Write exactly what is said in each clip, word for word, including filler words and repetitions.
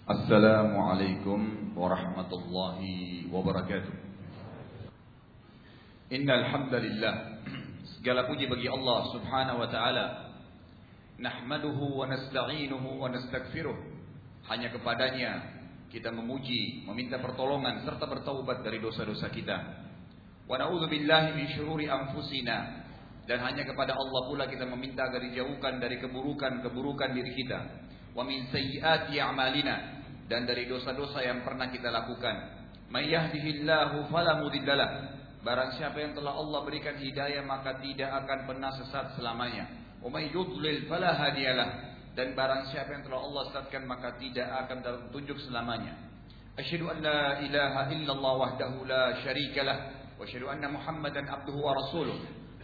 Assalamualaikum warahmatullahi wabarakatuh. Innal hamdalillah, segala puji bagi Allah Subhanahu wa taala. Nahmaduhu wa nasta'inuhu wa nastaghfiruh. Hanya kepadanya kita memuji, meminta pertolongan serta bertaubat dari dosa-dosa kita. Wa na'udzu billahi min syururi anfusina, dan hanya kepada Allah pula kita meminta agar dijauhkan dari keburukan-keburukan diri kita. Wa min sayyiati a'malina, dan dari dosa-dosa yang pernah kita lakukan. May yahdihillahu fala mudhillalah, barang siapa yang telah Allah berikan hidayah maka tidak akan pernah sesat selamanya. Wa may yudlil fala hadiyalah, dan barang siapa yang telah Allah sesatkan maka tidak akan dalam petunjuk selamanya. Asyhadu an la ilaha illallah wahdahu la syarikalah wa asyhadu anna Muhammadan abduhu wa rasuluh.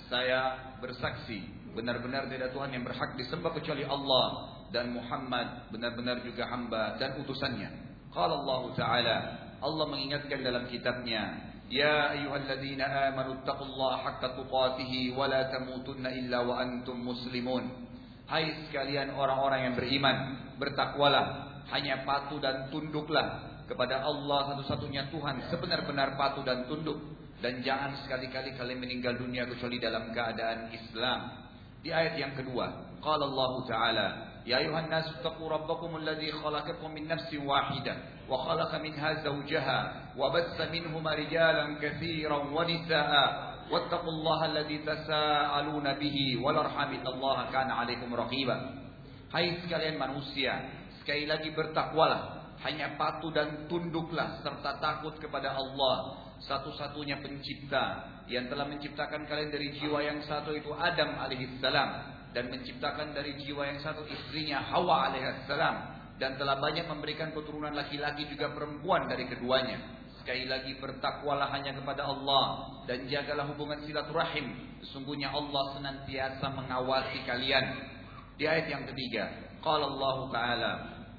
Saya bersaksi benar-benar tidak ada Tuhan yang berhak disembah kecuali Allah, dan Muhammad benar-benar juga hamba dan utusannya. Qala Allah Ta'ala, Allah mengingatkan dalam kitabnya, ya ayyuhalladzina amanu taqullaha haqqa tuqatih wa la tamutunna illa wa antum muslimun. Hai sekalian orang-orang yang beriman, bertakwalah, hanya patuh dan tunduklah kepada Allah satu-satunya Tuhan, sebenar-benar patuh dan tunduk, dan jangan sekali-kali kalian meninggal dunia kecuali dalam keadaan Islam. Di ayat yang kedua, qala Allah Ta'ala, ya ayuhan nasu taqu rabbakum alladhi khalaqakum min nafsin wahidah wa khalaqa minha zawjaha wa bassa minhuma rijalan katsiran wa nisaa'a wattaqullaha alladhi tasaaluna bihi wal arham innallaha kana 'alaikum raqiba. Hai sekalian manusia, sekali lagi bertakwalah, hanya patuh dan tunduklah serta takut kepada Allah, satu-satunya pencipta yang telah menciptakan kalian dari jiwa yang satu, itu Adam alaihissalam, dan menciptakan dari jiwa yang satu istrinya Hawa alaihissalam, dan telah banyak memberikan keturunan laki-laki juga perempuan dari keduanya. Sekali lagi bertakwalah hanya kepada Allah dan jagalah hubungan silaturahim, sesungguhnya Allah senantiasa mengawasi kalian. Di ayat yang ketiga, qala Allah Ta'ala,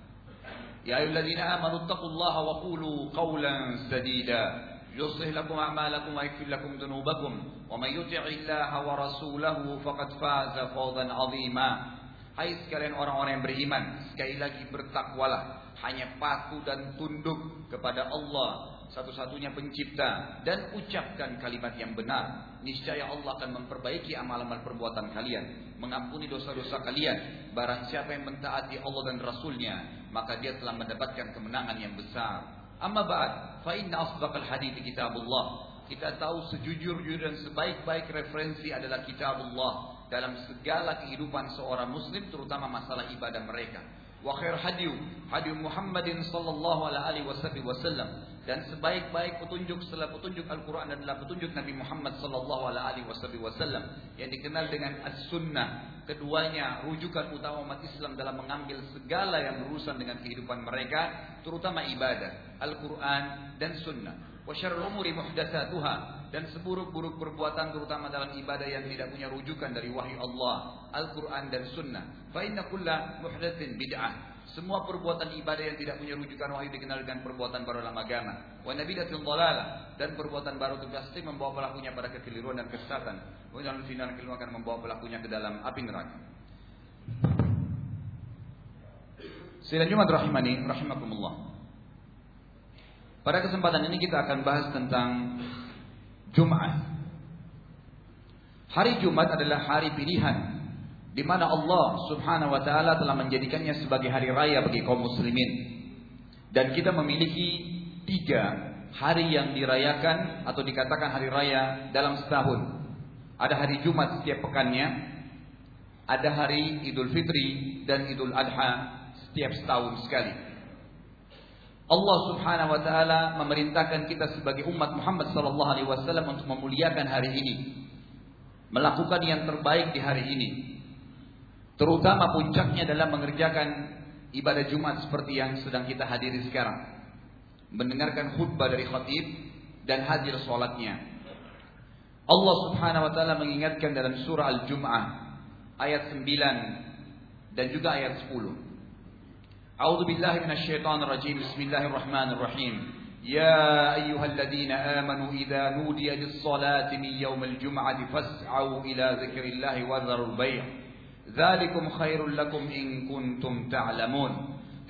ya ayyuhalladzina amanu taqullaha wa qulu qawlan sadida yuslih lakum a'malakum wa yaghfir lakum dhunubakum wa may yuti'illaha wa rasulahu faqad faza fawzan 'azima. Hai sekalian orang-orang yang beriman, sekali lagi bertakwalah, hanya patuh dan tunduk kepada Allah satu-satunya pencipta, dan ucapkan kalimat yang benar. Niscaya Allah akan memperbaiki amal-amal perbuatan kalian, mengampuni dosa-dosa kalian. Barang siapa yang mentaati Allah dan Rasulnya, maka dia telah mendapatkan kemenangan yang besar. Amma ba'd, fa inna asdaqal hadits kitabullah. Kita tahu sejujur-jujur dan sebaik-baik referensi adalah kitabullah dalam segala kehidupan seorang muslim, terutama masalah ibadah mereka. Wa khair hadiyu hadiyu Muhammadin sallallahu alaihi wasallam, dan sebaik-baik petunjuk setelah petunjuk Al-Quran adalah petunjuk Nabi Muhammad sallallahu alaihi wasallam yang dikenal dengan as-sunnah. Keduanya rujukan utama umat Islam dalam mengambil segala yang berurusan dengan kehidupan mereka, terutama ibadah, Al-Quran dan sunnah. Wa syarrul umuri muhdatsatuha, dan seburuk-buruk perbuatan terutama dalam ibadah yang tidak punya rujukan dari wahyu Allah, Al-Quran dan sunnah. Fa inna kulla muhdatsin bid'ah. Semua perbuatan ibadah yang tidak punya rujukan wahyu dikenal dengan perbuatan baru dalam agama. Wa nabidatun dhalalah, dan perbuatan baru itu pasti membawa pelakunya pada kekeliruan dan kesesatan. Wa dalam final kelima akan membawa pelakunya ke dalam api neraka. Sidang Jumat rahimani rahimakumullah. Pada kesempatan ini kita akan bahas tentang Jumat. Hari Jumat adalah hari pilihan, di mana Allah Subhanahu wa taala telah menjadikannya sebagai hari raya bagi kaum muslimin. Dan kita memiliki tiga hari yang dirayakan atau dikatakan hari raya dalam setahun. Ada hari Jumat setiap pekannya, ada hari Idul Fitri dan Idul Adha setiap setahun sekali. Allah Subhanahu wa taala memerintahkan kita sebagai umat Muhammad sallallahu alaihi wasallam untuk memuliakan hari ini, melakukan yang terbaik di hari ini. Terutama puncaknya adalah mengerjakan ibadah Jumat seperti yang sedang kita hadiri sekarang, mendengarkan khutbah dari khatib dan hadir sholatnya. Allah Subhanahu wa taala mengingatkan dalam surah Al-Jum'ah ayat sembilan dan juga ayat sepuluh. A'udzu billahi minasyaitonir rajim. Bismillahirrahmanirrahim. Ya ayyuhalladzina amanu idza nudiya lis-salati min yaumil jum'ati fas'au ila dzikrillahi wa dzarul bay'. Dzalikum khairul lakum in kuntum ta'lamun.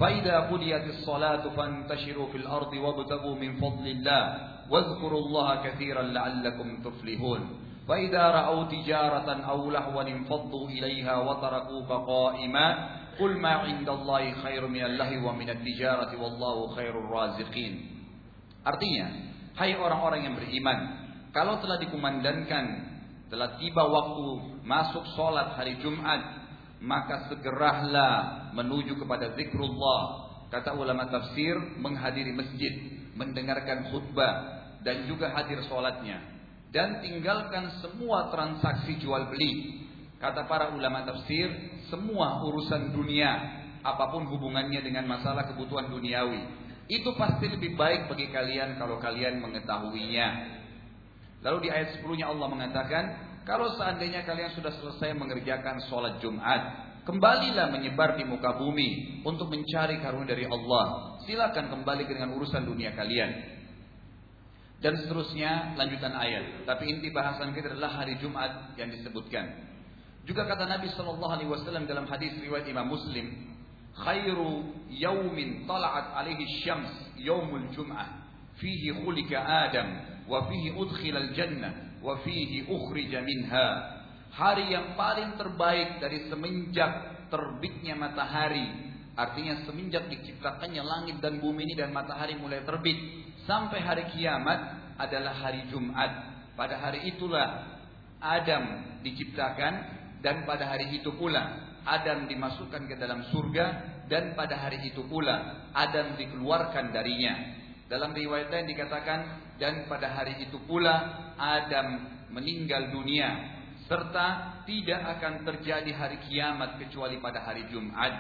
فإذا قضيت الصلاة فانتشروا في الأرض وابتغوا من فضل الله واذكروا الله كثيرا لعلكم تفلحون فإذا رأوا تجارة أو لهوا انفضوا إليها وتركوك قائما قل ما عند الله خير من اللهو ومن التجارة والله خير الرازقين. Artinya, hai orang-orang yang beriman, kalau telah dikumandangkan, telah tiba waktu masuk sholat hari Jumat, maka segeralah menuju kepada zikrullah. Kata ulama tafsir, menghadiri masjid, mendengarkan khutbah, dan juga hadir sholatnya. Dan tinggalkan semua transaksi jual beli. Kata para ulama tafsir, semua urusan dunia, apapun hubungannya dengan masalah kebutuhan duniawi, itu pasti lebih baik bagi kalian kalau kalian mengetahuinya. Lalu di ayat sepuluh-nya Allah mengatakan, kalau seandainya kalian sudah selesai mengerjakan sholat Jumat, kembalilah menyebar di muka bumi untuk mencari karunia dari Allah. Silakan kembali dengan urusan dunia kalian. Dan seterusnya lanjutan ayat. Tapi inti bahasan kita adalah hari Jumat yang disebutkan. Juga kata Nabi Shallallahu Alaihi Wasallam dalam hadis riwayat Imam Muslim, khairu yaumin tala'at alaihi syams yaumul Jum'ah, fihi khulika Adam, wa fihi udkhilal jannah, wa fihi ukhrija minha. Hari yang paling terbaik dari semenjak terbitnya matahari, artinya semenjak diciptakannya langit dan bumi ini dan matahari mulai terbit sampai hari kiamat adalah hari Jumat. Pada hari itulah Adam diciptakan, dan pada hari itu pula Adam dimasukkan ke dalam surga, dan pada hari itu pula Adam dikeluarkan darinya. Dalam riwayat lain dikatakan, dan pada hari itu pula Adam meninggal dunia, serta tidak akan terjadi hari kiamat kecuali pada hari Jumat.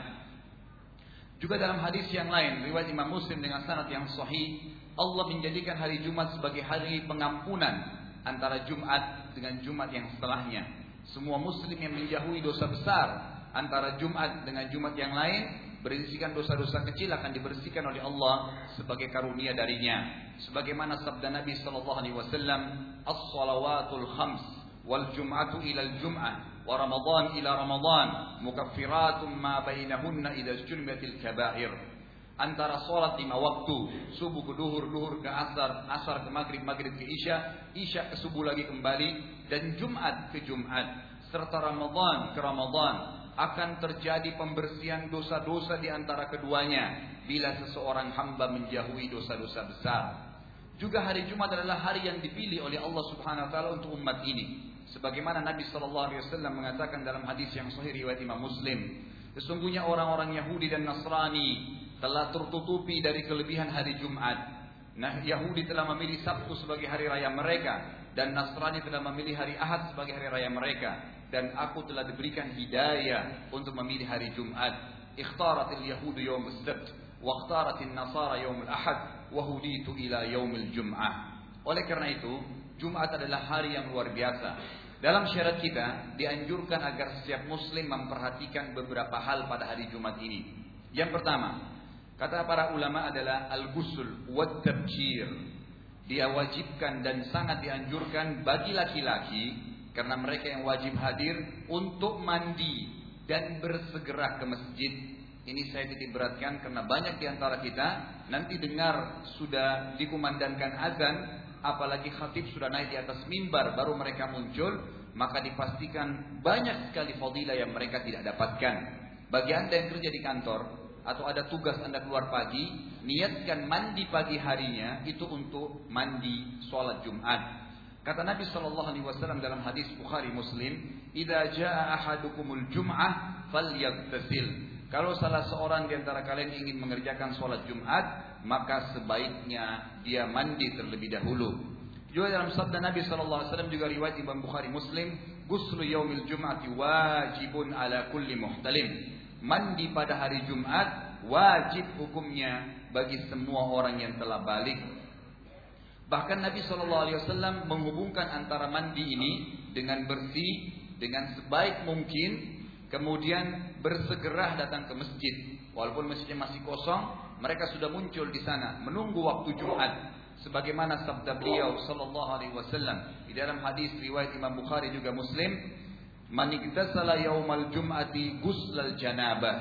Juga dalam hadis yang lain riwayat Imam Muslim dengan sanad yang sahih, Allah menjadikan hari Jumat sebagai hari pengampunan antara Jumat dengan Jumat yang setelahnya. Semua muslim yang menjauhi dosa besar antara Jumat dengan Jumat yang lain, berisikan dosa-dosa kecil akan dibersihkan oleh Allah sebagai karunia darinya. Sebagaimana sabda Nabi sallallahu alaihi wasallam, "As-shalawatul khams wal jum'atu ila al-jum'ah wa ramadan ila ramadan mukaffiratun ma bainahunna idza ijtunibatil kaba'ir." Antara salat lima waktu, subuh ke duhur, duhur ke asar, asar ke maghrib, maghrib ke isya, isya ke subuh lagi kembali, dan Jumat ke Jumat, serta Ramadan ke Ramadan, akan terjadi pembersihan dosa-dosa di antara keduanya bila seseorang hamba menjauhi dosa-dosa besar. Juga hari Jumat adalah hari yang dipilih oleh Allah Subhanahu wa taala untuk umat ini. Sebagaimana Nabi sallallahu alaihi wasallam mengatakan dalam hadis yang sahih riwayat Imam Muslim, sesungguhnya orang-orang Yahudi dan Nasrani telah tertutupi dari kelebihan hari Jumat. Nah, Yahudi telah memilih Sabtu sebagai hari raya mereka, dan Nasrani telah memilih hari Ahad sebagai hari raya mereka. Dan aku telah diberikan hidayah untuk memilih hari Jumat. Ikhtaratil Yahudu yawm as-sabt, wa ikhtaratil Nasara yawm al-Ahad, wa huditu ila yawm al-Jum'ah. Oleh karena itu, Jumat adalah hari yang luar biasa. Dalam syariat kita dianjurkan agar setiap muslim memperhatikan beberapa hal pada hari Jumat ini. Yang pertama, kata para ulama adalah al-ghusl wa tabkir. Dia wajibkan dan sangat dianjurkan bagi laki-laki, karena mereka yang wajib hadir, untuk mandi dan bersegera ke masjid. Ini saya titik beratkan karena banyak di antara kita nanti dengar sudah dikumandangkan azan, apalagi khatib sudah naik di atas mimbar baru mereka muncul, maka dipastikan banyak sekali fadilah yang mereka tidak dapatkan. Bagi Anda yang kerja di kantor atau ada tugas Anda keluar pagi, niatkan mandi pagi harinya itu untuk mandi sholat Jumat. Kata Nabi sallallahu alaihi wasallam dalam hadis Bukhari Muslim, "Idza jaa ahadukumul jum'ah falyaghtasil." Kalau salah seorang di antara kalian ingin mengerjakan sholat Jumat, maka sebaiknya dia mandi terlebih dahulu. Juga dalam sabda Nabi sallallahu alaihi wasallam juga riwayat Imam Bukhari Muslim, "Ghuslu yaumil jum'ati wajibun ala kulli muhtalim." Mandi pada hari Jumat wajib hukumnya bagi semua orang yang telah balik. Bahkan Nabi shallallahu alaihi wasallam menghubungkan antara mandi ini dengan bersih, dengan sebaik mungkin, kemudian bersegera datang ke masjid. Walaupun masjidnya masih kosong, mereka sudah muncul di sana menunggu waktu Jumat. Sebagaimana sabda beliau shallallahu alaihi wasallam di dalam hadis riwayat Imam Bukhari juga Muslim, "Man iktasala yaumal jum'ati ghuslal janabah."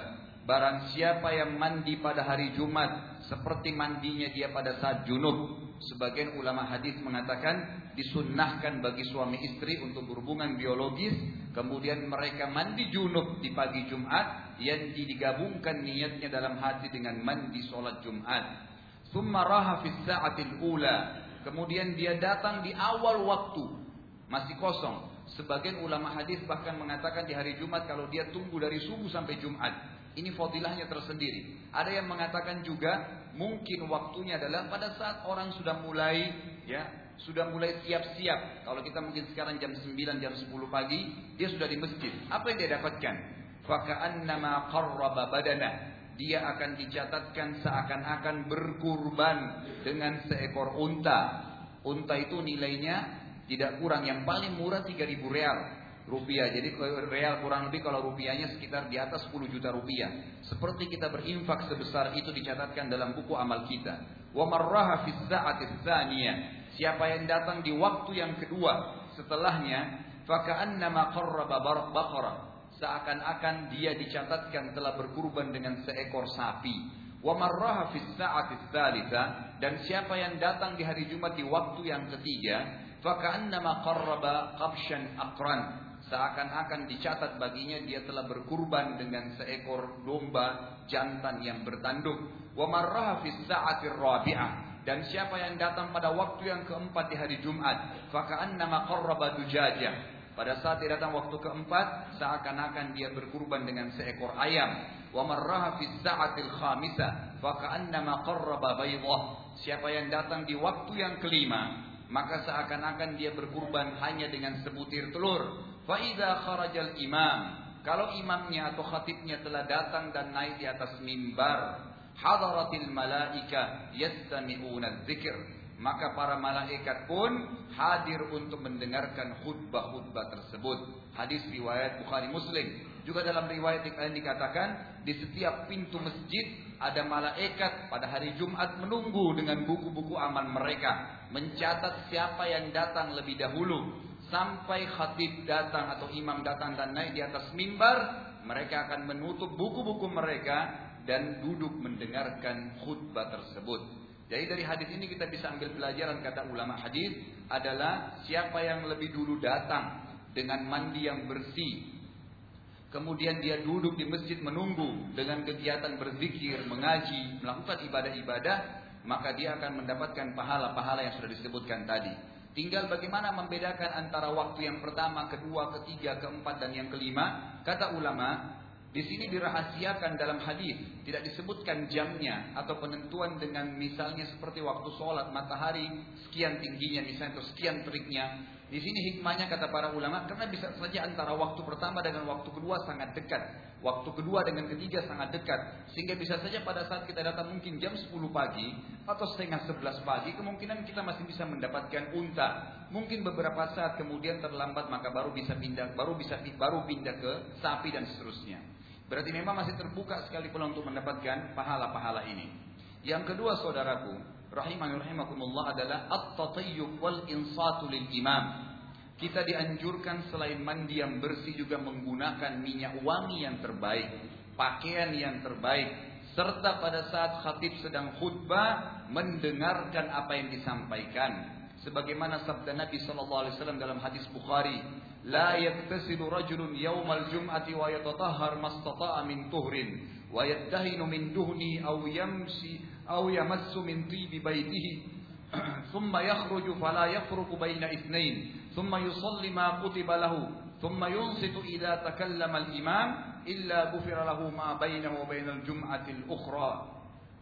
barang siapa yang mandi pada hari Jumat seperti mandinya dia pada saat junub. Sebagian ulama hadis mengatakan disunnahkan bagi suami istri untuk berhubungan biologis, kemudian mereka mandi junub di pagi Jumat yang digabungkan niatnya dalam hati dengan mandi sholat Jumat. Tsumma raha fi sa'atil ula, kemudian dia datang di awal waktu, masih kosong. Sebagian ulama hadis bahkan mengatakan di hari Jumat kalau dia tunggu dari subuh sampai Jumat. Ini fadilahnya tersendiri. Ada yang mengatakan juga mungkin waktunya adalah pada saat orang sudah mulai ya, sudah mulai siap-siap. Kalau kita mungkin sekarang jam sembilan, jam sepuluh pagi, dia sudah di masjid. Apa yang dia dapatkan? Faka'annama qarraba badanah. Dia akan dicatatkan seakan-akan berkurban dengan seekor unta. Unta itu nilainya tidak kurang, yang paling murah tiga ribu real rupiah. Jadi real kurang lebih kalau rupiahnya sekitar di atas sepuluh juta rupiah. Seperti kita berinfak sebesar itu dicatatkan dalam buku amal kita. Wa marraha fi sa'ati tsaniyah. Siapa yang datang di waktu yang kedua setelahnya, faka'annama qarraba baqarah. Seakan-akan dia dicatatkan telah berkurban dengan seekor sapi. Wa marraha fi sa'ati tsalitsah. Dan siapa yang datang di hari Jumat di waktu yang ketiga, faka'annama qarraba qabshan aqran. Seakan-akan dicatat baginya dia telah berkurban dengan seekor domba jantan yang bertanduk. Wa marraha fi sa'atir rabi'ah. Dan siapa yang datang pada waktu yang keempat di hari Jumat, faka'annama qarraba dujajah. Pada saat dia datang waktu keempat, seakan-akan dia berkurban dengan seekor ayam. Wa marraha fi sa'atil khamisah, faka'annama qarraba baydah. Siapa yang datang di waktu yang kelima, maka seakan-akan dia berkurban hanya dengan sebutir telur. Fa idza kharajal imam, kalau imamnya atau khatibnya telah datang dan naik di atas mimbar, hadaratil malaika yastami'una dzikr, maka para malaikat pun hadir untuk mendengarkan khutbah-khutbah tersebut. Hadis riwayat Bukhari Muslim. Juga dalam riwayat yang dikatakan di setiap pintu masjid ada malaikat pada hari Jumat menunggu dengan buku-buku amal mereka, mencatat siapa yang datang lebih dahulu. Sampai khatib datang atau imam datang dan naik di atas mimbar, mereka akan menutup buku-buku mereka dan duduk mendengarkan khutbah tersebut. Jadi dari hadis ini kita bisa ambil pelajaran, kata ulama hadis adalah siapa yang lebih dulu datang dengan mandi yang bersih, kemudian dia duduk di masjid menunggu dengan kegiatan berzikir, mengaji, melakukan ibadah-ibadah, maka dia akan mendapatkan pahala-pahala yang sudah disebutkan tadi. Tinggal bagaimana membedakan antara waktu yang pertama, kedua, ketiga, keempat, dan yang kelima. Kata ulama, di sini dirahasiakan dalam hadis, tidak disebutkan jamnya atau penentuan dengan misalnya seperti waktu sholat matahari sekian tingginya misalnya atau sekian teriknya. Di sini hikmahnya kata para ulama, karena bisa saja antara waktu pertama dengan waktu kedua sangat dekat, waktu kedua dengan ketiga sangat dekat, sehingga bisa saja pada saat kita datang mungkin jam sepuluh pagi atau setengah sebelas pagi, kemungkinan kita masih bisa mendapatkan unta. Mungkin beberapa saat kemudian terlambat maka baru bisa pindah, baru bisa baru pindah ke sapi dan seterusnya. Berarti memang masih terbuka sekali peluang untuk mendapatkan pahala-pahala ini. Yang kedua saudaraku, rahimani rahimakumullah, adalah at-tatayyub wal insatu lil imam. Kita dianjurkan selain mandi yang bersih juga menggunakan minyak wangi yang terbaik, pakaian yang terbaik, serta pada saat khatib sedang khutbah mendengarkan apa yang disampaikan. Sebagaimana sabda Nabi sallallahu alaihi wasallam dalam hadis Bukhari, la yaktasilu rajulun yawmal jum'ati wa yatatahhar mastata'a min tuhrin wa yaddahinu min duhni aw yamsi aw yamassu min tibi baitihi thumma yakhruju fala yafruqu baina ithnain thumma yusalli ma kutiba lahu thumma yunsitu idza takallama al-imam illa ghufira lahu ma bainahu wa bainal jum'ati al-ukhra.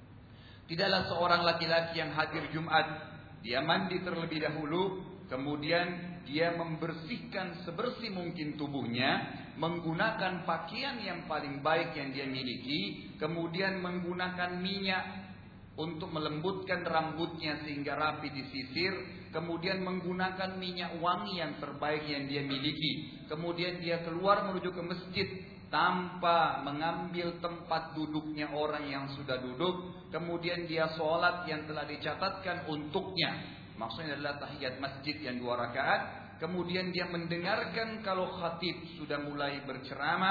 Tidaklah seorang laki-laki yang hadir Jumat, dia mandi terlebih dahulu, kemudian dia membersihkan sebersih mungkin tubuhnya, menggunakan pakaian yang paling baik yang dia miliki, kemudian menggunakan minyak untuk melembutkan rambutnya sehingga rapi disisir, kemudian menggunakan minyak wangi yang terbaik yang dia miliki, kemudian dia keluar menuju ke masjid tanpa mengambil tempat duduknya orang yang sudah duduk, kemudian dia sholat yang telah dicatatkan untuknya, maksudnya adalah tahiyat masjid yang dua rakaat. Kemudian dia mendengarkan kalau khatib sudah mulai berceramah,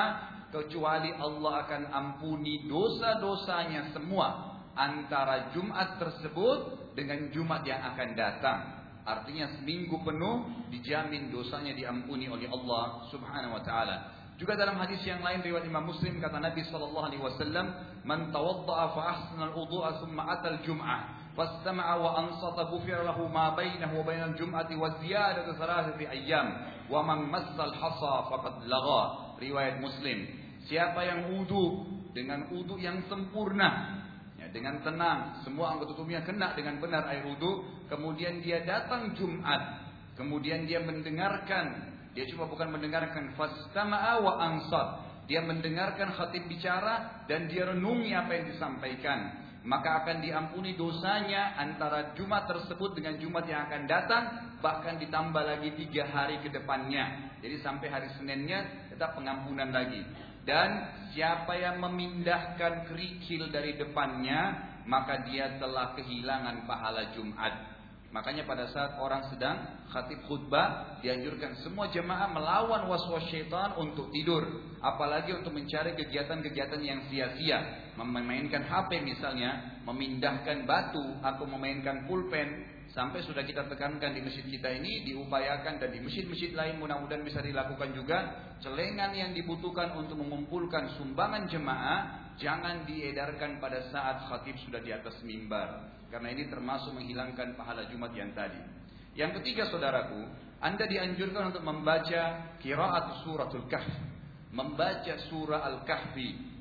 kecuali Allah akan ampuni dosa-dosanya semua antara Jumat tersebut dengan Jumat yang akan datang. Artinya seminggu penuh dijamin dosanya diampuni oleh Allah Subhanahu wa taala. Juga dalam hadis yang lain riwayat Imam Muslim kata Nabi sallallahu alaihi wasallam, "Man tawadda'a fa ahsana al-wudu'a thumma ata al-jum'ah fastama'a wa ansata ghufira lahu ma bainahu wa bainal jum'ati wa ziyadatu thalathati ayyam wa man massa al-hasa faqad lagha." Riwayat Muslim. Siapa yang wudu dengan wudu yang sempurna, ya, dengan tenang, semua anggota tubuhnya kena dengan benar air wudu, kemudian dia datang Jumat, kemudian dia mendengarkan, dia cuma bukan mendengarkan, fastama'a wa ansat, dia mendengarkan khatib bicara dan dia renungi apa yang disampaikan, maka akan diampuni dosanya antara Jumat tersebut dengan Jumat yang akan datang, bahkan ditambah lagi tiga hari ke depannya. Jadi sampai hari Seninnya tetap pengampunan lagi. Dan siapa yang memindahkan kerikil dari depannya, maka dia telah kehilangan pahala Jumat. Makanya pada saat orang sedang khatib khutbah, dianjurkan semua jemaah melawan waswas syaitan untuk tidur, apalagi untuk mencari kegiatan-kegiatan yang sia-sia, memainkan H P misalnya, memindahkan batu atau memainkan pulpen. Sampai sudah kita tekankan di masjid kita ini, diupayakan, dan di masjid-masjid lain mudah-mudahan bisa dilakukan juga. Celengan yang dibutuhkan untuk mengumpulkan sumbangan jemaah jangan diedarkan pada saat khatib sudah di atas mimbar, karena ini termasuk menghilangkan pahala Jumat yang tadi. Yang ketiga saudaraku, Anda dianjurkan untuk membaca qiraat suratul Kahf, membaca surah Al-Kahfi.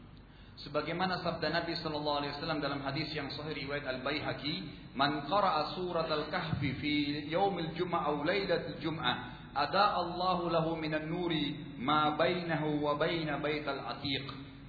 Sebagaimana sabda Nabi sallallahu alaihi wasallam dalam hadis yang sahih riwayat Al-Baihaqi, "Man qara'a surat Al-Kahfi fi yaumil jum'ah aw lailatul jum'ah, ada Allahu lahu minan nuri ma bainahu wa baina baital atiq."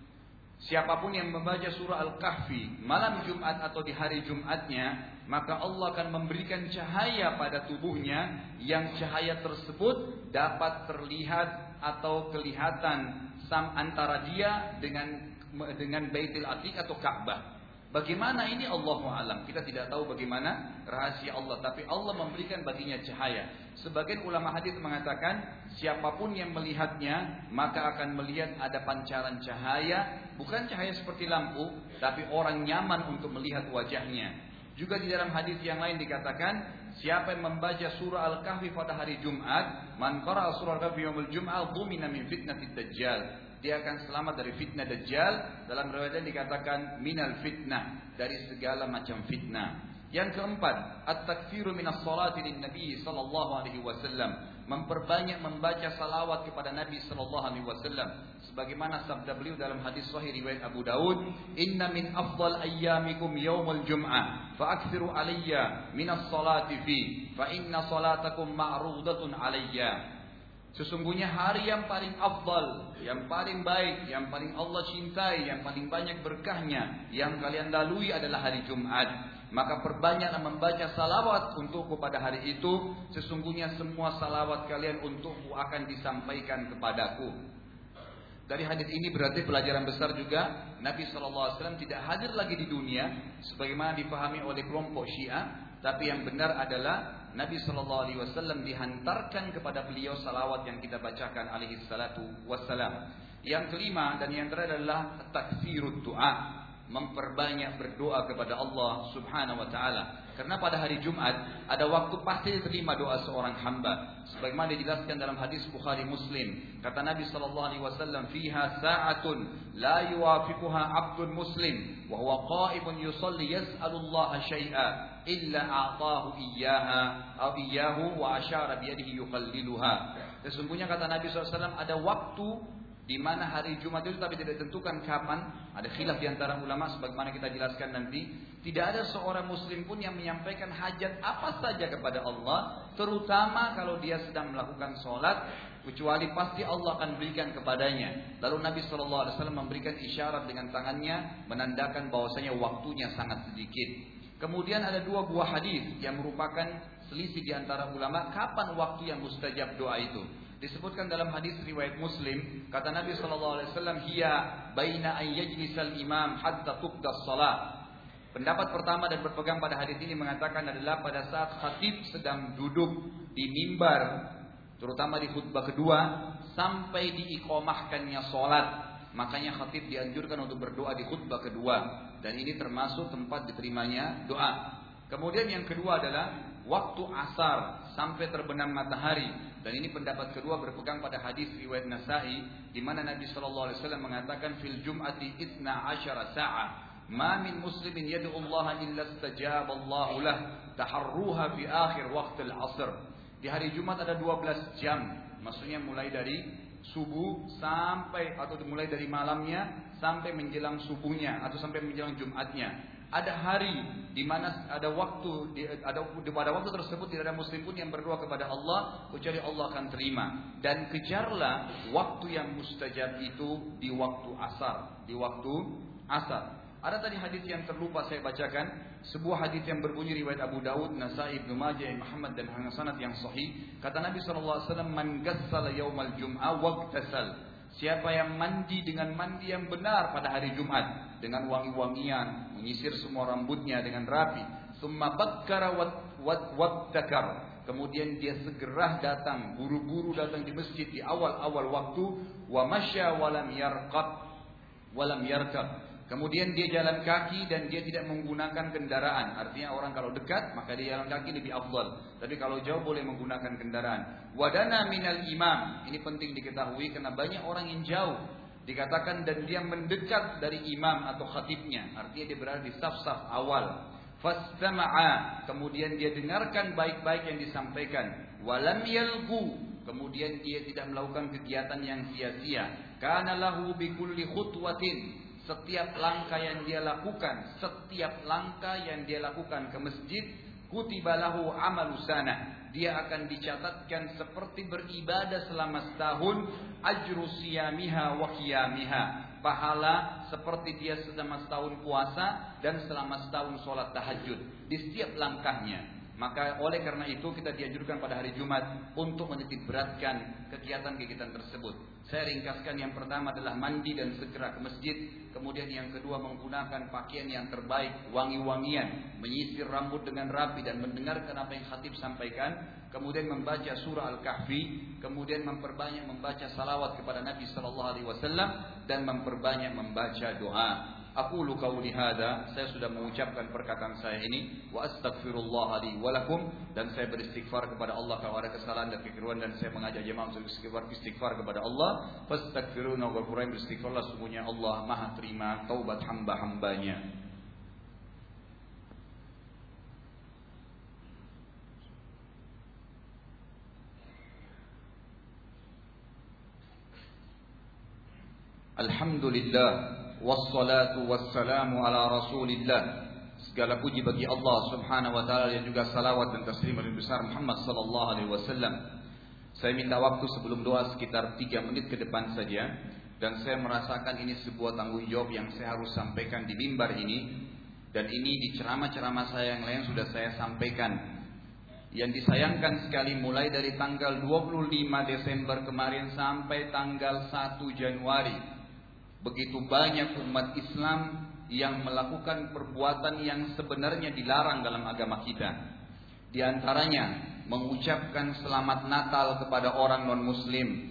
Siapapun yang membaca surah Al-Kahfi malam Jumat atau di hari Jumatnya, maka Allah akan memberikan cahaya pada tubuhnya, yang cahaya tersebut dapat terlihat atau kelihatan sam antara dia dengan dengan Baitul Atiq atau Ka'bah. Bagaimana ini Allahu a'lam, kita tidak tahu bagaimana rahasia Allah, tapi Allah memberikan baginya cahaya. Sebagian ulama hadis mengatakan siapapun yang melihatnya maka akan melihat ada pancaran cahaya, bukan cahaya seperti lampu, tapi orang nyaman untuk melihat wajahnya. Juga di dalam hadis yang lain dikatakan, siapa yang membaca surah Al-Kahfi pada hari Jumat, man qara'a surah Al-Kahfi yaumul jum'ah dhumina min fitnatid dajjal, dia akan selamat dari fitnah Dajjal. Dalam riwayat dikatakan minal fitnah, dari segala macam fitnah. Yang keempat, at-takfiru minas salati lin Nabi sallallahu alaihi wasallam, memperbanyak membaca salawat kepada Nabi sallallahu alaihi wasallam. Sebagaimana sabda beliau dalam hadis sahih riwayat Abu Daud, "Inna min afdal ayyamikum yaumul jum'ah, fa akthiru alayya minas salati fi, fa inna salatakum ma'rudatun alayya." Sesungguhnya hari yang paling afdal, yang paling baik, yang paling Allah cintai, yang paling banyak berkahnya, yang kalian lalui adalah hari Jumat. Maka perbanyaklah membaca salawat untukku pada hari itu. Sesungguhnya semua salawat kalian untukku akan disampaikan kepadaku. Dari hadis ini berarti pelajaran besar juga, Nabi shallallahu alaihi wasallam tidak hadir lagi di dunia sebagaimana dipahami oleh kelompok Syiah. Tapi yang benar adalah Nabi shallallahu alaihi wasallam dihantarkan kepada beliau salawat yang kita bacakan alaihi salatu wassalam. Yang kelima dan yang terakhir adalah takfirud doa, memperbanyak berdoa kepada Allah subhanahu wa ta'ala. Karena pada hari Jumat ada waktu pasti diterima doa seorang hamba. Sebagaimana dijelaskan dalam hadis Bukhari Muslim, kata Nabi sallallahu alaihi wasallam, "Fiha sa'atun la yuwafiquha 'abdun muslim wa huwa qa'imun yusalli yas'alullaha syai'a illa a'tahu iyyaha aw iyyahu wa asyara bi yadihi yuqalliluha." Sesungguhnya kata Nabi sallallahu alaihi wasallam ada waktu di mana hari Jumat itu, tapi tidak ditentukan kapan. Ada khilaf di antara ulama sebagaimana kita jelaskan nanti. Tidak ada seorang muslim pun yang menyampaikan hajat apa saja kepada Allah, terutama kalau dia sedang melakukan sholat, kecuali pasti Allah akan berikan kepadanya. Lalu Nabi shallallahu alaihi wasallam memberikan isyarat dengan tangannya, menandakan bahwasanya waktunya sangat sedikit. Kemudian ada dua buah hadis yang merupakan selisih di antara ulama kapan waktu yang mustajab doa itu. Disebutkan dalam hadis riwayat Muslim, kata Nabi sallallahu alaihi wasallam, "Hiya baina an yajlisal imam hatta tuqdas shalah." Pendapat pertama dan berpegang pada hadis ini mengatakan adalah pada saat khatib sedang duduk di mimbar terutama di khutbah kedua sampai diiqamahkannya sholat. Makanya khatib dianjurkan untuk berdoa di khutbah kedua, dan ini termasuk tempat diterimanya doa. Kemudian yang kedua adalah waktu asar sampai terbenam matahari, dan ini pendapat kedua berpegang pada hadis riwayat Nasa'i di mana Nabi sallallahu alaihi wasallam mengatakan fil jum'ati isna asyara sa'ah ma min muslimin yad'u Allah illa istajaba Allah lah taharruha fi akhir waqtil asr. Di hari Jumat ada dua belas jam, maksudnya mulai dari subuh sampai atau mulai dari malamnya sampai menjelang subuhnya atau sampai menjelang Jumatnya. Ada hari di mana ada waktu di, ada pada waktu tersebut tidak ada muslim pun yang berdoa kepada Allah kecuali Allah akan terima. Dan kejarlah waktu yang mustajab itu di waktu asar, di waktu asar. Ada tadi hadis yang terlupa saya bacakan, sebuah hadis yang berbunyi riwayat Abu Daud, Nasa'i, Ibnu Majah, Muhammad dan dengan sanad yang sahih. Kata Nabi sallallahu alaihi wasallam, "Man ghassala yaumal jum'ah waqtasal." Siapa yang mandi dengan mandi yang benar pada hari Jumat dengan wangi-wangian, menyisir semua rambutnya dengan rapi, "Tsumma bakkara wattakar." Kemudian dia segera datang, buru-buru datang di masjid di awal-awal waktu, "Wa masya wa lam yarqab wa lam yarkab." Kemudian dia jalan kaki dan dia tidak menggunakan kendaraan. Artinya orang kalau dekat maka dia jalan kaki lebih afdal. Tapi kalau jauh boleh menggunakan kendaraan. Wadana minal imam. Ini penting diketahui karena banyak orang yang jauh. Dikatakan dan dia mendekat dari imam atau khatibnya. Artinya dia berada di saf-saf awal. Fastama'a. Kemudian dia dengarkan baik-baik yang disampaikan. Walam yalgu. Kemudian dia tidak melakukan kegiatan yang sia-sia. Kana lahu bikulli khutwatin. Setiap langkah yang dia lakukan, setiap langkah yang dia lakukan ke masjid, kutiba lahu amalu sana. Dia akan dicatatkan seperti beribadah selama setahun, ajru siyamiha wa qiyamiha. Pahala seperti dia selama setahun puasa dan selama setahun sholat tahajud di setiap langkahnya. Maka oleh karena itu kita dianjurkan pada hari Jumat untuk menitik beratkan kegiatan-kegiatan tersebut. Saya ringkaskan, yang pertama adalah mandi dan segera ke masjid. Kemudian yang kedua menggunakan pakaian yang terbaik, wangi-wangian, menyisir rambut dengan rapi dan mendengarkan apa yang khatib sampaikan. Kemudian membaca surah Al-Kahfi, kemudian memperbanyak membaca salawat kepada Nabi sallallahu alaihi wasallam dan memperbanyak membaca doa. Aqulu qauli hadza, saya sudah mengucapkan perkataan saya ini, wa astaghfirullah li wa lakum, dan saya beristighfar kepada Allah kalau ada kesalahan dan kekeliruan, dan saya mengajak jemaah untuk istighfar istighfar kepada Allah. Fastaghfiruna wa ghafurun, beristighfarlah, sungguhnya Allah Maha terima taubat hamba-hambanya. Alhamdulillah wassalatu wassalamu ala rasulillah. Segala puji bagi Allah subhanahu wa ta'ala dan juga salawat dan taslim bagi besar Muhammad sallallahu alaihi wasallam. Saya minta waktu sebelum doa sekitar tiga menit ke depan saja. Dan saya merasakan ini sebuah tanggung jawab yang saya harus sampaikan di mimbar ini. Dan ini di ceramah-ceramah saya yang lain sudah saya sampaikan. Yang disayangkan sekali, mulai dari tanggal dua puluh lima Desember kemarin sampai tanggal satu Januari, begitu banyak umat Islam yang melakukan perbuatan yang sebenarnya dilarang dalam agama kita. Di antaranya mengucapkan selamat Natal kepada orang non-muslim.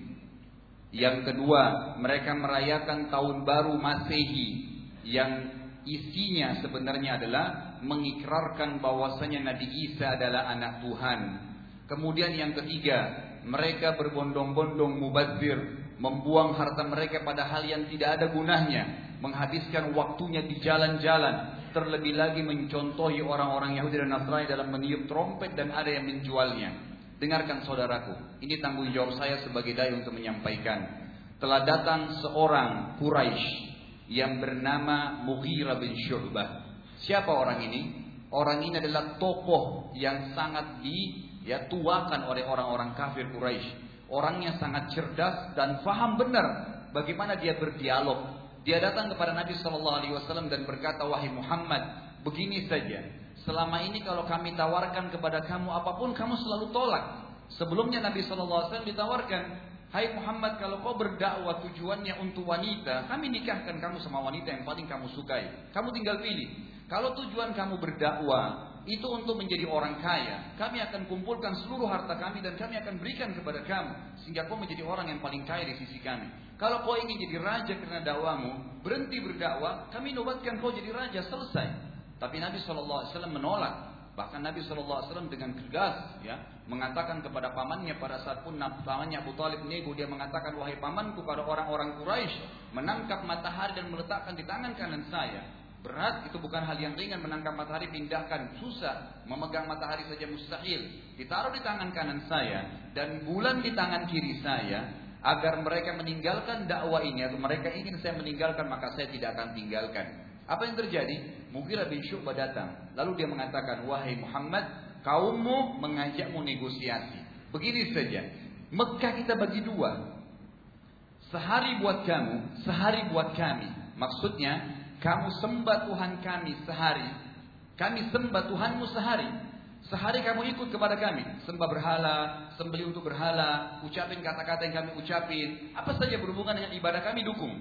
Yang kedua, mereka merayakan tahun baru Masehi yang isinya sebenarnya adalah mengikrarkan bahwasanya Nabi Isa adalah anak Tuhan. Kemudian yang ketiga, mereka berbondong-bondong mubadzir, membuang harta mereka pada hal yang tidak ada gunanya, menghabiskan waktunya di jalan-jalan, terlebih lagi mencontohi orang-orang Yahudi dan Nasrani dalam meniup trompet dan ada yang menjualnya. Dengarkan saudaraku, ini tanggung jawab saya sebagai dai untuk menyampaikan. Telah datang seorang Quraisy yang bernama Mughirah bin Syu'bah. Siapa orang ini? Orang ini adalah tokoh yang sangat dituakan oleh orang-orang kafir Quraisy. Orangnya sangat cerdas dan faham benar bagaimana dia berdialog. Dia datang kepada Nabi sallallahu alaihi wasallam dan berkata, "Wahai Muhammad, begini saja. Selama ini kalau kami tawarkan kepada kamu apapun, kamu selalu tolak." Sebelumnya Nabi sallallahu alaihi wasallam ditawarkan, "Hai Muhammad, kalau kau berdakwah tujuannya untuk wanita, kami nikahkan kamu sama wanita yang paling kamu sukai. Kamu tinggal pilih. Kalau tujuan kamu berdakwah itu untuk menjadi orang kaya. Kami akan kumpulkan seluruh harta kami dan kami akan berikan kepada kamu, sehingga kau menjadi orang yang paling kaya di sisi kami. Kalau kau ingin jadi raja karena dakwamu, berhenti berdakwah, kami nobatkan kau jadi raja, selesai. Tapi Nabi shallallahu alaihi wasallam menolak. Bahkan Nabi shallallahu alaihi wasallam dengan tegas ya, mengatakan kepada pamannya pada saat pun pamannya Abu Talib nego, dia mengatakan, wahai pamanku, pada orang-orang Quraisy menangkap matahari dan meletakkan di tangan kanan saya. Berat, itu bukan hal yang ringan. Menangkap matahari, pindahkan, susah. Memegang matahari saja mustahil. Ditaruh di tangan kanan saya dan bulan di tangan kiri saya. Agar mereka meninggalkan dakwah ini, atau mereka ingin saya meninggalkan, maka saya tidak akan tinggalkan. Apa yang terjadi? Mughirah bin Syu'bah datang. Lalu dia mengatakan, wahai Muhammad, kaummu mengajakmu negosiasi. Begini saja, Mekah kita bagi dua. Sehari buat kamu, sehari buat kami. Maksudnya, kamu sembah Tuhan kami sehari, kami sembah Tuhanmu sehari. Sehari kamu ikut kepada kami, sembah berhala, sembelih untuk berhala, ucapin kata-kata yang kami ucapin, apa saja berhubungan dengan ibadah kami dukung.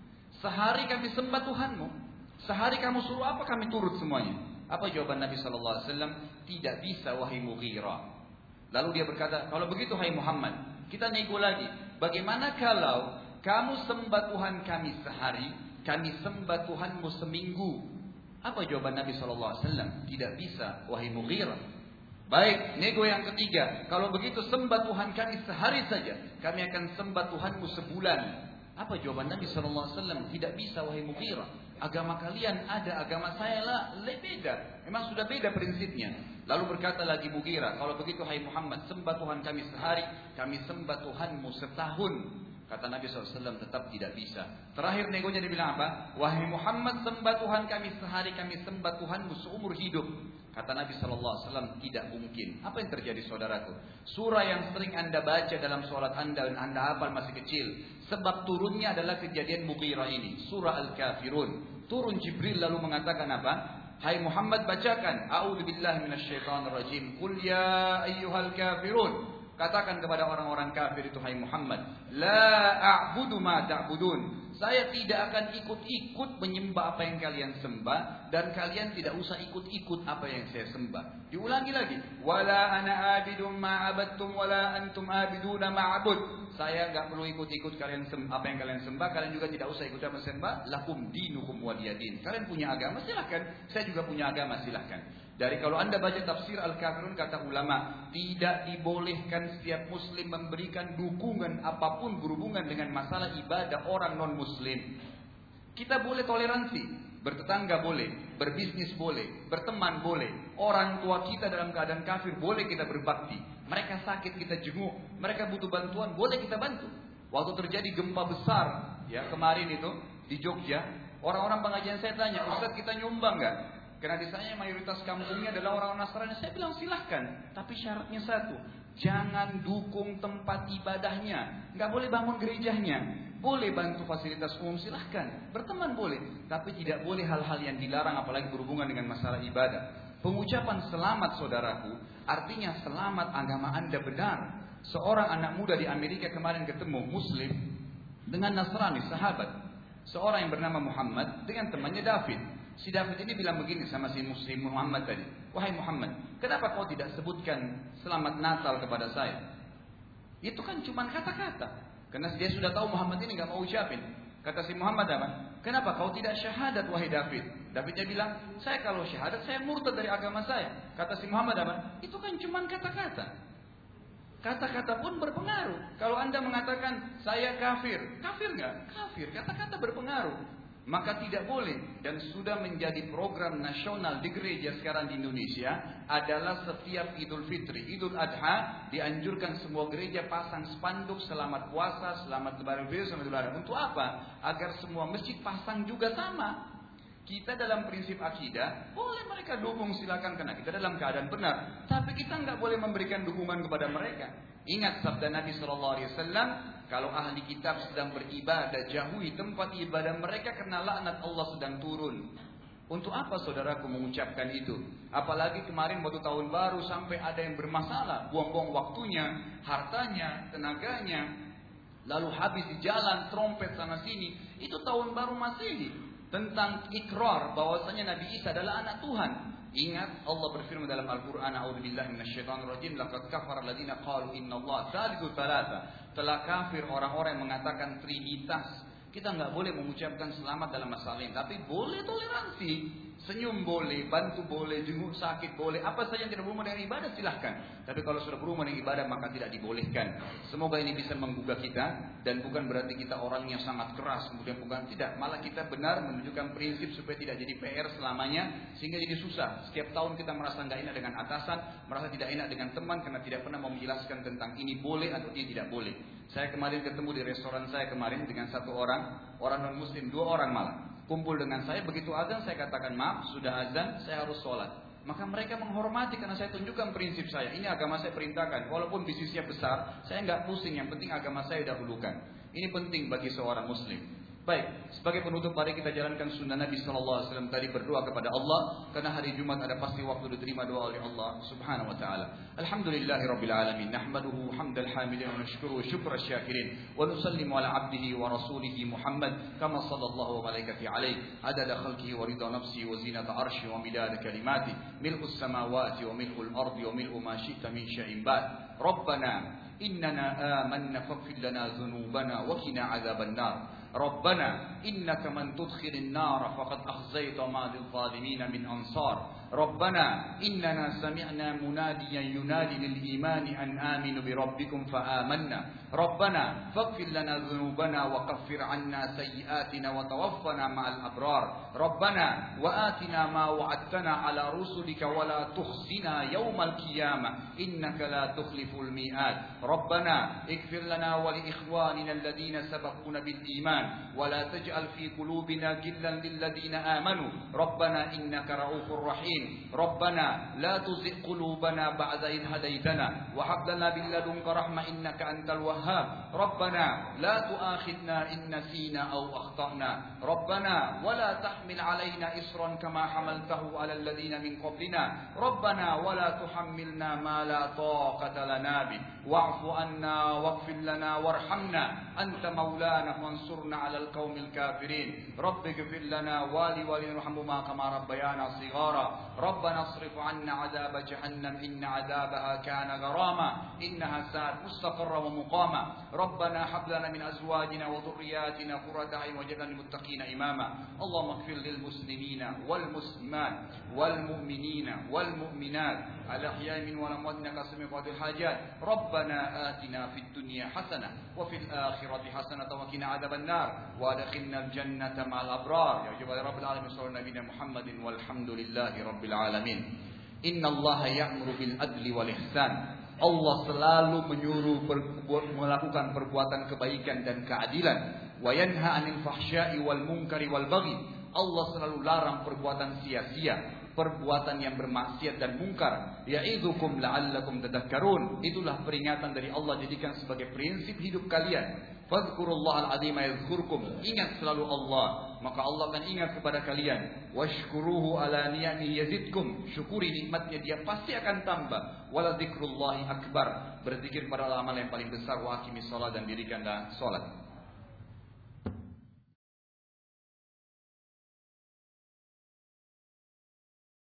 Sehari kami sembah Tuhanmu, sehari kamu suruh apa kami turut semuanya. Apa jawaban Nabi Sallallahu Alaihi Wasallam? Tidak bisa wahai Mughirah. Lalu dia berkata, kalau begitu hai Muhammad, kita nego lagi. Bagaimana kalau kamu sembah Tuhan kami sehari, kami sembah Tuhanmu seminggu? Apa jawaban Nabi Sallallahu Alaihi Wasallam? Tidak bisa wahai Mughirah. Baik, nego yang ketiga. Kalau begitu sembah Tuhan kami sehari saja, kami akan sembah Tuhanmu sebulan. Apa jawaban Nabi Sallallahu Alaihi Wasallam? Tidak bisa wahai Mughirah. Agama kalian ada, agama saya lah beda. Memang sudah beda prinsipnya. Lalu berkata lagi Mughirah, kalau begitu hai Muhammad, sembah Tuhan kami sehari, kami sembah Tuhanmu setahun. Kata Nabi shallallahu alaihi wasallam, tetap tidak bisa. Terakhir negonya dia bilang apa? Wahai Muhammad, sembah Tuhan kami sehari, kami sembah Tuhanmu seumur hidup. Kata Nabi shallallahu alaihi wasallam, tidak mungkin. Apa yang terjadi saudaraku? Surah yang sering anda baca dalam sholat anda dan anda hafal masih kecil, sebab turunnya adalah kejadian Mughirah ini. Surah Al-Kafirun. Turun Jibril lalu mengatakan apa? Hai Muhammad, bacakan A'udzubillahi minasyaitonirrajim. Qul ya ayyuhal kafirun. Katakan kepada orang-orang kafir itu, hai Muhammad, la a'budu ma ta'budun. Saya tidak akan ikut-ikut menyembah apa yang kalian sembah, dan kalian tidak usah ikut-ikut apa yang saya sembah. Diulangi lagi, wala ana abidum ma abattum wala antum abiduna ma abud. Saya enggak perlu ikut-ikut kalian sembah, apa yang kalian sembah, kalian juga tidak usah ikut apa sembah. Lakum dinukum waliyadin. Kalian punya agama, silakan. Saya juga punya agama, silakan. Dari kalau anda baca tafsir Al-Kafirun, kata ulama, tidak dibolehkan setiap muslim memberikan dukungan apapun berhubungan dengan masalah ibadah orang non-muslim. Kita boleh toleransi, bertetangga boleh, berbisnis boleh, berteman boleh. Orang tua kita dalam keadaan kafir boleh kita berbakti. Mereka sakit kita jenguk, mereka butuh bantuan boleh kita bantu. Waktu terjadi gempa besar ya kemarin itu di Jogja, orang-orang pengajian saya tanya, Ustaz kita nyumbang nggak? Karena di sana mayoritas kampungnya adalah orang Nasrani. Saya bilang silahkan, tapi syaratnya satu, jangan dukung tempat ibadahnya, nggak boleh bangun gerejanya. Boleh bantu fasilitas umum, silahkan, berteman boleh, tapi tidak boleh hal-hal yang dilarang, apalagi berhubungan dengan masalah ibadah. Pengucapan selamat saudaraku, artinya selamat agama anda benar. Seorang anak muda di Amerika kemarin ketemu Muslim dengan Nasrani, sahabat. Seorang yang bernama Muhammad dengan temannya David. Si David ini bilang begini sama si Muslim Muhammad tadi, wahai Muhammad, kenapa kau tidak sebutkan selamat Natal kepada saya? Itu kan cuma kata-kata. Karena dia sudah tahu Muhammad ini nggak mau ucapin. Kata si Muhammad apa? Kenapa kau tidak syahadat wahai David? Davidnya bilang, saya kalau syahadat saya murtad dari agama saya. Kata si Muhammad apa? Itu kan cuma kata-kata. Kata-kata pun berpengaruh. Kalau anda mengatakan saya kafir, kafir nggak? Kafir. Kata-kata berpengaruh. Maka tidak boleh, dan sudah menjadi program nasional di gereja sekarang di Indonesia adalah setiap Idul Fitri, Idul Adha, dianjurkan semua gereja pasang spanduk selamat puasa, selamat lebaran Idul Fitri, selamat Idul Adha. Untuk apa? Agar semua masjid pasang juga sama. Kita dalam prinsip akidah boleh mereka dukung, silakan, karena kita dalam keadaan benar. Tapi kita nggak boleh memberikan dukungan kepada mereka. Ingat sabda Nabi Sallallahu Alaihi Wasallam, kalau ahli kitab sedang beribadah, jauhi tempat ibadah mereka karena laknat Allah sedang turun. Untuk apa saudaraku mengucapkan itu? Apalagi kemarin waktu tahun baru sampai ada yang bermasalah, buang-buang waktunya, hartanya, tenaganya, lalu habis di jalan, trompet sana sini. Itu tahun baru Masehi, tentang ikrar bahwasanya Nabi Isa adalah anak Tuhan. Ingat Allah berfirman dalam Al-Quran, A'udzubillahi minasyaitonirrajim, laqad kafara alladziina qalu innallaha tsalitsu tsalatsa. Telah kafir orang-orang yang mengatakan trinitas. Kita nggak boleh mengucapkan selamat dalam masalah ini, tapi boleh toleransi. Senyum boleh, bantu boleh, jenguk sakit boleh, apa saja yang tidak berhubungan dengan ibadah silahkan. Tapi kalau sudah berhubungan dengan ibadah maka tidak dibolehkan. Semoga ini bisa menggugah kita, dan bukan berarti kita orang yang sangat keras, kemudian bukan, tidak. Malah kita benar menunjukkan prinsip supaya tidak jadi P R selamanya, sehingga jadi susah. Setiap tahun kita merasa nggak enak dengan atasan, merasa tidak enak dengan teman karena tidak pernah mau menjelaskan tentang ini boleh atau ini tidak boleh. Saya kemarin ketemu di restoran saya kemarin dengan satu orang, orang non muslim, dua orang malah. Kumpul dengan saya, begitu azan saya katakan maaf, sudah azan, saya harus sholat. Maka mereka menghormati karena saya tunjukkan prinsip saya. Ini agama saya perintahkan, walaupun bisnisnya besar, saya nggak pusing, yang penting agama saya dahulukan. Ini penting bagi seorang muslim. Baik, sebagai penutup mari kita jalankan sunnah Nabi Sallallahu Alaihi Wasallam tadi, berdoa kepada Allah, karena hari Jumat ada pasti waktu diterima doa oleh Allah Subhanahu Wa Taala. Alhamdulillahirabbil alamin, nahmaduhu hamdal hamidin wa nashkuruhu syukra syakirin, wa nusallimu ala abdihi wa rasulihi Muhammad kama sallallahu malaikati alaihi adada khalqihi wa ridha nafsi wa zinata arsy wa midada kalimati mil'us samawati wa mil'ul ardi wa mil'u ma syi'ta min syai'in ba'd. Rabbana innana amanna faghfir lana dhunubana wa qina 'adzaban nar. ربنا إنك من تدخل النار فقد أخزيت ما للظالمين من أنصار. ربنا إننا سمعنا مناديا ينادي للإيمان أن آمنوا بربكم فآمنا. ربنا فاغفر لنا ذنوبنا وكفر عنا سيئاتنا وتوفنا مع الأبرار. ربنا وآتنا ما وعدتنا على رسلك ولا تخزنا يوم القيامة إنك لا تخلف الميعاد. ربنا اغفر لنا ولإخواننا الذين سبقونا بالإيمان ولا تجعل في قلوبنا غلا للذين آمنوا ربنا إنك رؤوف رحيم. ربنا لا تزغ قلوبنا بعد إذ هديتنا وهب لنا من لدنك رحمة إنك أنت الوهاب. ربنا لا تؤاخذنا إن نسينا أو أخطأنا. ربنا ولا تحمل علينا إصرا كما حملته على الذين من قبلنا. ربنا ولا تحملنا ما لا طاقة لنا به واعف عنا واغفر لنا وارحمنا أنت مولانا وانصرنا على القوم الكافرين. رب اغفر لنا ولوالدينا وارحمهما كما ربيانا صغارا. ربنا اصرف عنا عذاب جهنم إن عذابها كان غراما إنها ساءت مستقرا ومقاما. ربنا هب لنا من أزواجنا وذرياتنا قرة أعين واجعلنا للمتقين إماما. اللهم اغفر للمسلمين والمسلمات والمؤمنين والمؤمنات الأحياء منهم والأموات إنك سميع قاضي الحاجات. ربنا آتنا في الدنيا حسنة وفي الآخرة حسنة وقنا عذاب النار وادخلنا الجنة مع الأبرار. يا رب العالمين صلى الله على نبينا محمد والحمد لله رب العالمين. إن الله يأمر بالعدل والإحسان. Allah selalu menyuruh perbuat, melakukan perbuatan kebaikan dan keadilan. Wa yanha 'anil fahsya'i wal munkari wal baghi. Allah selalu larang perbuatan sia-sia, perbuatan yang bermaksiat dan mungkar. Ya'idzukum la'allakum tadhakkarun. Itulah peringatan dari Allah, jadikan sebagai prinsip hidup kalian. Fadhkurullahal 'azima yadhkurkum. Ingat selalu Allah, maka Allah akan ingat kepada kalian. Washkuruhu ala ni'amihi yazidkum. Syukuri nikmatnya, dia pasti akan tambah. Wala dzikrullahi akbar. Berzikir pada amal yang paling besar. Wa aqimis shalah, dan dirikanlah salat.